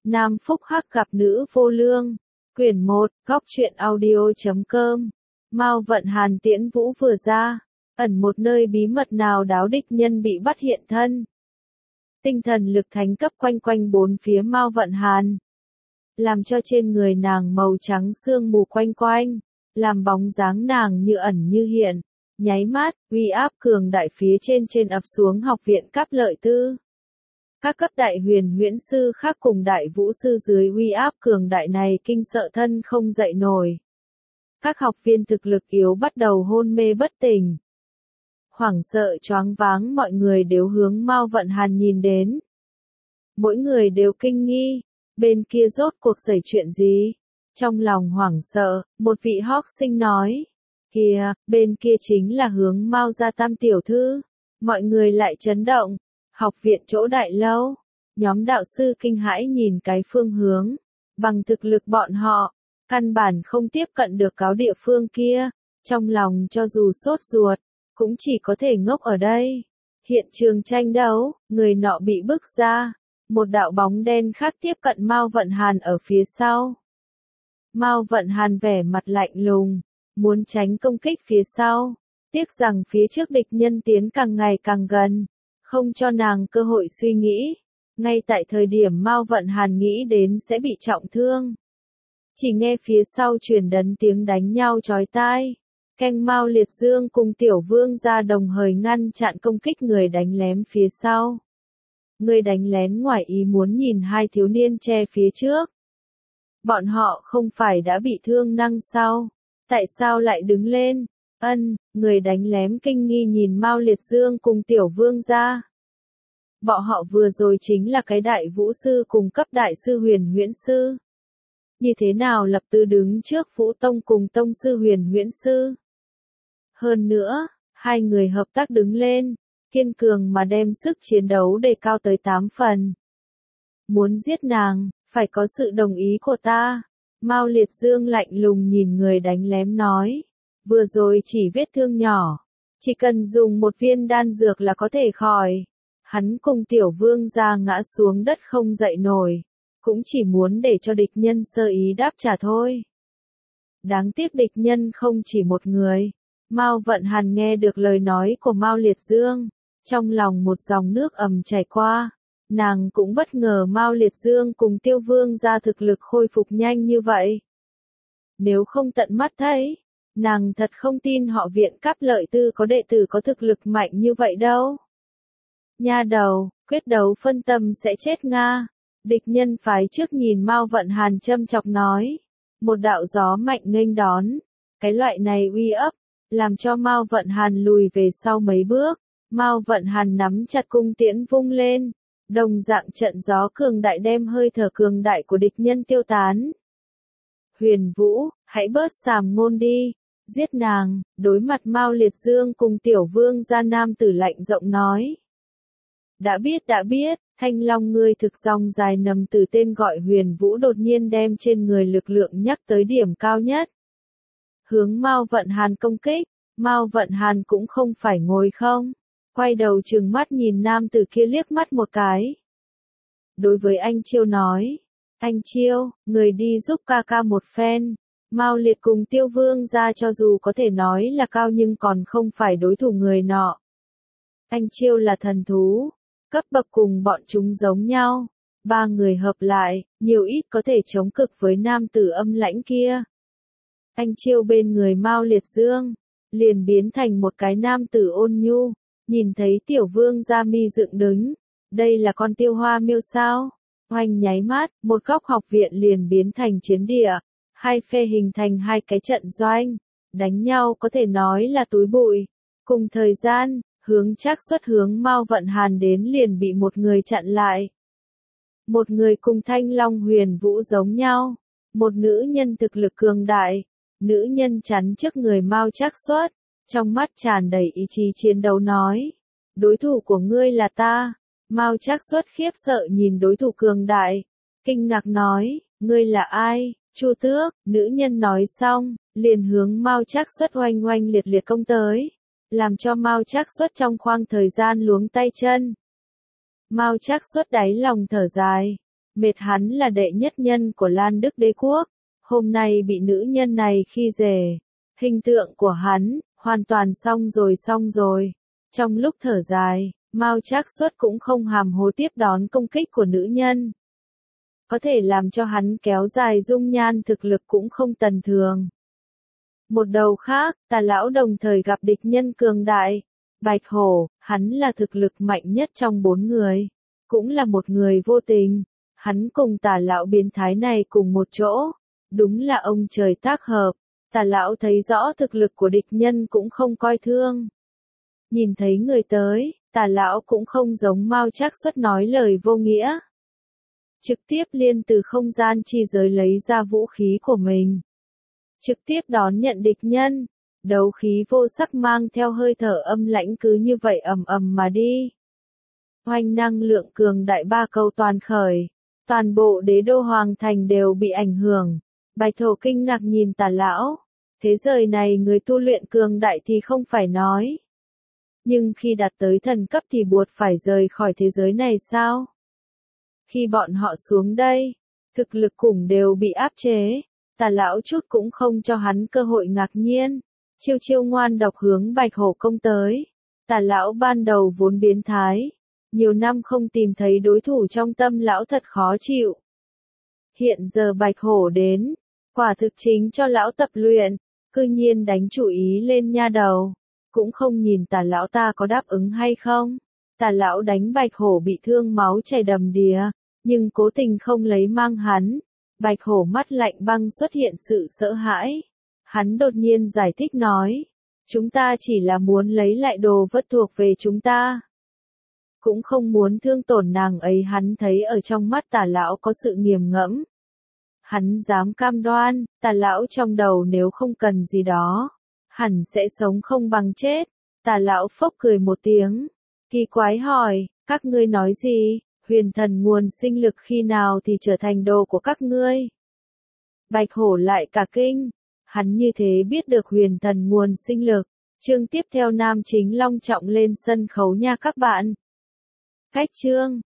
Nam Phúc Hắc gặp nữ vô lương. Quyển 1, góc truyện audio.com. Mao Vận Hàn tiễn vũ vừa ra, ẩn một nơi bí mật nào đáo địch nhân bị bắt hiện thân. Tinh thần lực thánh cấp quanh quanh bốn phía Mao Vận Hàn, làm cho trên người nàng màu trắng sương mù quanh quanh, làm bóng dáng nàng như ẩn như hiện. Nháy mắt, uy áp cường đại phía trên ập xuống học viện Cáp Lợi Tư. Các cấp đại huyền huyễn sư khác cùng đại vũ sư dưới uy áp cường đại này kinh sợ thân không dậy nổi. Các học viên thực lực yếu bắt đầu hôn mê bất tỉnh. Hoảng sợ choáng váng, mọi người đều hướng Mao Vận Hàn nhìn đến. Mỗi người đều kinh nghi, bên kia rốt cuộc xảy chuyện gì? Trong lòng hoảng sợ, một vị hóc sinh nói. Kìa, bên kia chính là hướng Mao gia tam tiểu thư. Mọi người lại chấn động. Học viện chỗ đại lâu. Nhóm đạo sư kinh hãi nhìn cái phương hướng. Bằng thực lực bọn họ, căn bản không tiếp cận được cáo địa phương kia. Trong lòng cho dù sốt ruột, cũng chỉ có thể ngốc ở đây. Hiện trường tranh đấu, người nọ bị bức ra. Một đạo bóng đen khác tiếp cận Mao Vận Hàn ở phía sau. Mao Vận Hàn vẻ mặt lạnh lùng, muốn tránh công kích phía sau. Tiếc rằng phía trước địch nhân tiến càng ngày càng gần, không cho nàng cơ hội suy nghĩ. Ngay tại thời điểm Mao Vận Hàn nghĩ đến sẽ bị trọng thương, chỉ nghe phía sau truyền đến tiếng đánh nhau chói tai. Canh Mao Liệt Dương cùng Tiểu Vương gia đồng thời ngăn chặn công kích người đánh lén phía sau. Người đánh lén ngoài ý muốn nhìn hai thiếu niên che phía trước. Bọn họ không phải đã bị thương năng sao? Tại sao lại đứng lên? Người đánh lén kinh nghi nhìn Mao Liệt Dương cùng Tiểu Vương gia. Bọn họ vừa rồi chính là cái đại vũ sư cùng cấp đại sư huyền huyễn sư. Như thế nào lập tức đứng trước Vũ Tông cùng Tông sư huyền huyễn sư? Hơn nữa, hai người hợp tác đứng lên, kiên cường mà đem sức chiến đấu đề cao tới 8 phần. Muốn giết nàng, phải có sự đồng ý của ta. Mao Liệt Dương lạnh lùng nhìn người đánh lén nói. Vừa rồi chỉ vết thương nhỏ, chỉ cần dùng một viên đan dược là có thể khỏi. Hắn cùng Tiểu Vương gia ngã xuống đất không dậy nổi, cũng chỉ muốn để cho địch nhân sơ ý đáp trả thôi. Đáng tiếc địch nhân không chỉ một người. Mao Vận Hàn nghe được lời nói của Mao Liệt Dương, trong lòng một dòng nước ầm chảy qua. Nàng cũng bất ngờ Mao Liệt Dương cùng Tiêu Vương gia thực lực khôi phục nhanh như vậy. Nếu không tận mắt thấy, nàng thật không tin họ viện Cáp Lợi Tư có đệ tử có thực lực mạnh như vậy đâu. Nha đầu, quyết đấu phân tâm sẽ chết Nga. Địch nhân phái trước nhìn Mao Vận Hàn châm chọc nói. Một đạo gió mạnh nghênh đón. Cái loại này uy áp, làm cho Mao Vận Hàn lùi về sau mấy bước. Mao Vận Hàn nắm chặt cung tiễn vung lên. Đồng dạng trận gió cường đại đem hơi thở cường đại của địch nhân tiêu tán. Huyền Vũ, hãy bớt sàm ngôn đi. Giết nàng. Đối mặt Mao Liệt Dương cùng Tiểu Vương gia nam tử lạnh giọng nói. Đã biết, Thanh Long ngươi thực dòng dài nằm từ tên gọi Huyền Vũ đột nhiên đem trên người lực lượng nhắc tới điểm cao nhất. Hướng Mao Vận Hàn công kích, Mao Vận Hàn cũng không phải ngồi không. Quay đầu trừng mắt nhìn nam tử kia liếc mắt một cái. Đối với anh Chiêu nói, anh Chiêu, người đi giúp ca ca một phen. Mao Liệt cùng Tiêu Vương gia cho dù có thể nói là cao nhưng còn không phải đối thủ người nọ. Anh Chiêu là thần thú, cấp bậc cùng bọn chúng giống nhau. Ba người hợp lại, nhiều ít có thể chống cực với nam tử âm lãnh kia. Anh Chiêu bên người Mao Liệt Dương, liền biến thành một cái nam tử ôn nhu. Nhìn thấy Tiểu Vương gia mi dựng đứng, đây là con tiêu hoa miêu sao? Oanh nháy mắt, một góc học viện liền biến thành chiến địa, hai phe hình thành hai cái trận doanh, đánh nhau có thể nói là túi bụi. Cùng thời gian, hướng Trác Xuất hướng Mao Vận Hàn đến liền bị một người chặn lại. Một người cùng Thanh Long Huyền Vũ giống nhau, một nữ nhân thực lực cường đại, nữ nhân chắn trước người Mao Trác Xuất. Trong mắt tràn đầy ý chí chiến đấu nói. Đối thủ của ngươi là ta. Mao Trác Xuất khiếp sợ nhìn đối thủ cường đại. Kinh ngạc nói, ngươi là ai? Chu Tước, nữ nhân nói xong, liền hướng Mao Trác Xuất oanh oanh liệt liệt công tới. Làm cho Mao Trác Xuất trong khoảng thời gian luống tay chân. Mao Trác Xuất đáy lòng thở dài. Mệt hắn là đệ nhất nhân của Lan Đức đế quốc, hôm nay bị nữ nhân này khi dè. Hình tượng của hắn, hoàn toàn xong rồi. Trong lúc thở dài, Mao Trác Xuất cũng không hàm hồ tiếp đón công kích của nữ nhân. Có thể làm cho hắn kéo dài dung nhan thực lực cũng không tầm thường. Một đầu khác, Tà lão đồng thời gặp địch nhân cường đại. Bạch Hổ, hắn là thực lực mạnh nhất trong 4 người. Cũng là một người vô tình. Hắn cùng Tà lão biến thái này cùng một chỗ. Đúng là ông trời tác hợp. Tà lão thấy rõ thực lực của địch nhân cũng không coi thương. Nhìn thấy người tới, Tà lão cũng không giống Mao Trác Xuất nói lời vô nghĩa. Trực tiếp liên từ không gian chi giới lấy ra vũ khí của mình. Trực tiếp đón nhận địch nhân. Đấu khí vô sắc mang theo hơi thở âm lãnh cứ như vậy ầm ầm mà đi. Hoành năng lượng cường đại ba cầu toàn khởi. Toàn bộ đế đô hoàng thành đều bị ảnh hưởng. Bạch Thổ kinh ngạc nhìn Tà lão. Thế giới này người tu luyện cường đại thì không phải nói. Nhưng khi đạt tới thần cấp thì buộc phải rời khỏi thế giới này sao? Khi bọn họ xuống đây, thực lực cùng đều bị áp chế. Tà lão chút cũng không cho hắn cơ hội ngạc nhiên. Chiêu ngoan độc hướng Bạch Hổ công tới. Tà lão ban đầu vốn biến thái. Nhiều năm không tìm thấy đối thủ trong tâm lão thật khó chịu. Hiện giờ Bạch Hổ đến. Quả thực chính cho lão tập luyện. Cư nhiên đánh chủ ý lên nha đầu. Cũng không nhìn Tà lão ta có đáp ứng hay không. Tà lão đánh Bạch Hổ bị thương máu chảy đầm đìa. Nhưng cố tình không lấy mang hắn. Bạch Hổ mắt lạnh băng xuất hiện sự sợ hãi. Hắn đột nhiên giải thích nói. Chúng ta chỉ là muốn lấy lại đồ vật thuộc về chúng ta. Cũng không muốn thương tổn nàng ấy. Hắn thấy ở trong mắt Tà lão có sự nghiền ngẫm. Hắn dám cam đoan, Tà lão trong đầu nếu không cần gì đó. Hẳn sẽ sống không bằng chết. Tà lão phốc cười một tiếng. Kỳ quái hỏi, các ngươi nói gì? Huyền thần nguồn sinh lực khi nào thì trở thành đồ của các ngươi? Bạch Hổ lại cả kinh. Hắn như thế biết được huyền thần nguồn sinh lực. Chương tiếp theo nam chính long trọng lên sân khấu nha các bạn. Cách chương.